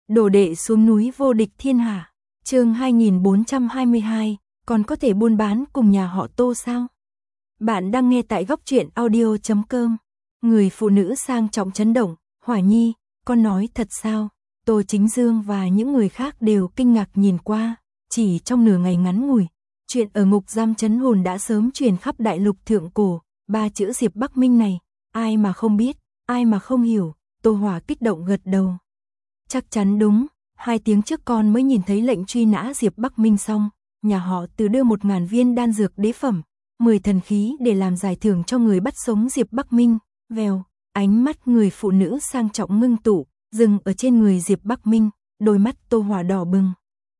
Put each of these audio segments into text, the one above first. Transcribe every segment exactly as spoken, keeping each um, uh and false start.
Đồ đệ xuống núi vô địch thiên hạ. Chương hai nghìn bốn trăm hai mươi hai, còn có thể buôn bán cùng nhà họ Tô sao? Bạn đang nghe tại góc truyện audio chấm com. Người phụ nữ sang trọng chấn động, Hỏa Nhi, con nói thật sao? Tô Chính Dương và những người khác đều kinh ngạc nhìn qua, chỉ trong nửa ngày ngắn ngủi, chuyện ở ngục giam trấn hồn đã sớm truyền khắp đại lục thượng cổ, ba chữ Diệp Bắc Minh này, ai mà không biết, ai mà không hiểu. Tô Hỏa kích động gật đầu. Chắc chắn đúng, hai tiếng trước con mới nhìn thấy lệnh truy nã Diệp Bắc Minh xong, nhà họ Từ đưa một ngàn viên đan dược đế phẩm, mười thần khí để làm giải thưởng cho người bắt sống Diệp Bắc Minh. Vèo, ánh mắt người phụ nữ sang trọng ngưng tụ, dừng ở trên người Diệp Bắc Minh, đôi mắt Tô Hỏa đỏ bừng.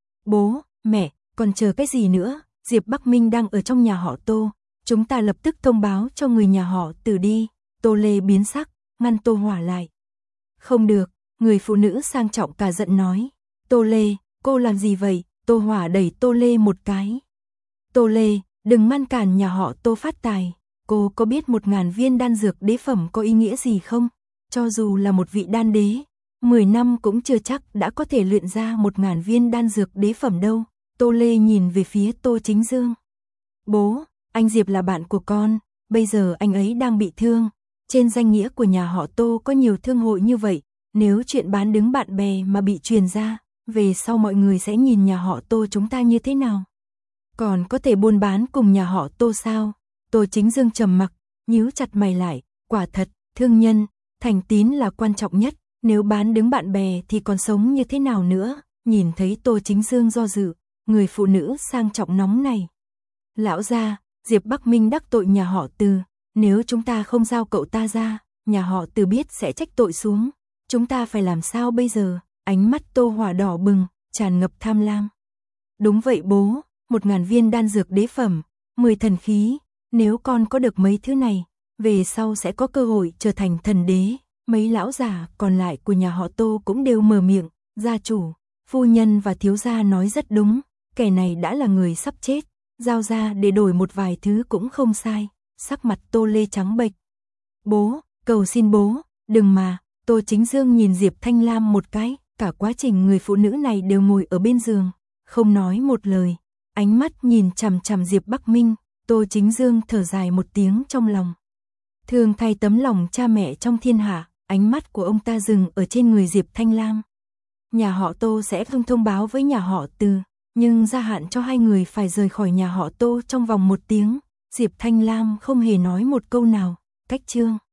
Bố, mẹ, còn chờ cái gì nữa? Diệp Bắc Minh đang ở trong nhà họ Tô, chúng ta lập tức thông báo cho người nhà họ Từ đi. Tô Lê biến sắc, ngăn Tô Hỏa lại. Không được, người phụ nữ sang trọng cả giận nói. Tô Lê, cô làm gì vậy? Tô Hỏa đẩy Tô Lê một cái. Tô Lê, đừng ngăn cản nhà họ Tô phát tài. Cô có biết một ngàn viên đan dược đế phẩm có ý nghĩa gì không? Cho dù là một vị đan đế, mười năm cũng chưa chắc đã có thể luyện ra một ngàn viên đan dược đế phẩm đâu. Tô Lê nhìn về phía Tô Chính Dương. Bố, anh Diệp là bạn của con, bây giờ anh ấy đang bị thương. Trên danh nghĩa của nhà họ Tô có nhiều thương hội như vậy, nếu chuyện bán đứng bạn bè mà bị truyền ra, về sau mọi người sẽ nhìn nhà họ Tô chúng ta như thế nào? Còn có thể buôn bán cùng nhà họ Tô sao? Tô Chính Dương trầm mặc, nhíu chặt mày lại, quả thật, thương nhân, thành tín là quan trọng nhất, nếu bán đứng bạn bè thì còn sống như thế nào nữa? Nhìn thấy Tô Chính Dương do dự, người phụ nữ sang trọng nóng này. Lão gia, Diệp Bắc Minh đắc tội nhà họ Từ, nếu chúng ta không giao cậu ta ra, nhà họ Từ biết sẽ trách tội xuống, chúng ta phải làm sao bây giờ? Ánh mắt Tô Hỏa đỏ bừng, tràn ngập tham lam. Đúng vậy bố, một ngàn viên đan dược đế phẩm, mười thần khí, nếu con có được mấy thứ này, về sau sẽ có cơ hội trở thành thần đế. Mấy lão già còn lại của nhà họ Tô cũng đều mở miệng, gia chủ, phu nhân và thiếu gia nói rất đúng, kẻ này đã là người sắp chết, giao ra để đổi một vài thứ cũng không sai. Sắc mặt Tô Lê trắng bệch. Bố, cầu xin bố, đừng mà. Tô Chính Dương nhìn Diệp Thanh Lam một cái, cả quá trình người phụ nữ này đều ngồi ở bên giường, không nói một lời, ánh mắt nhìn chằm chằm Diệp Bắc Minh. Tô Chính Dương thở dài một tiếng trong lòng. Thương thay tấm lòng cha mẹ trong thiên hạ, ánh mắt của ông ta dừng ở trên người Diệp Thanh Lam. Nhà họ Tô sẽ không thông báo với nhà họ Từ, nhưng gia hạn cho hai người phải rời khỏi nhà họ Tô trong vòng một tiếng. Diệp Thanh Lam không hề nói một câu nào. Cách chương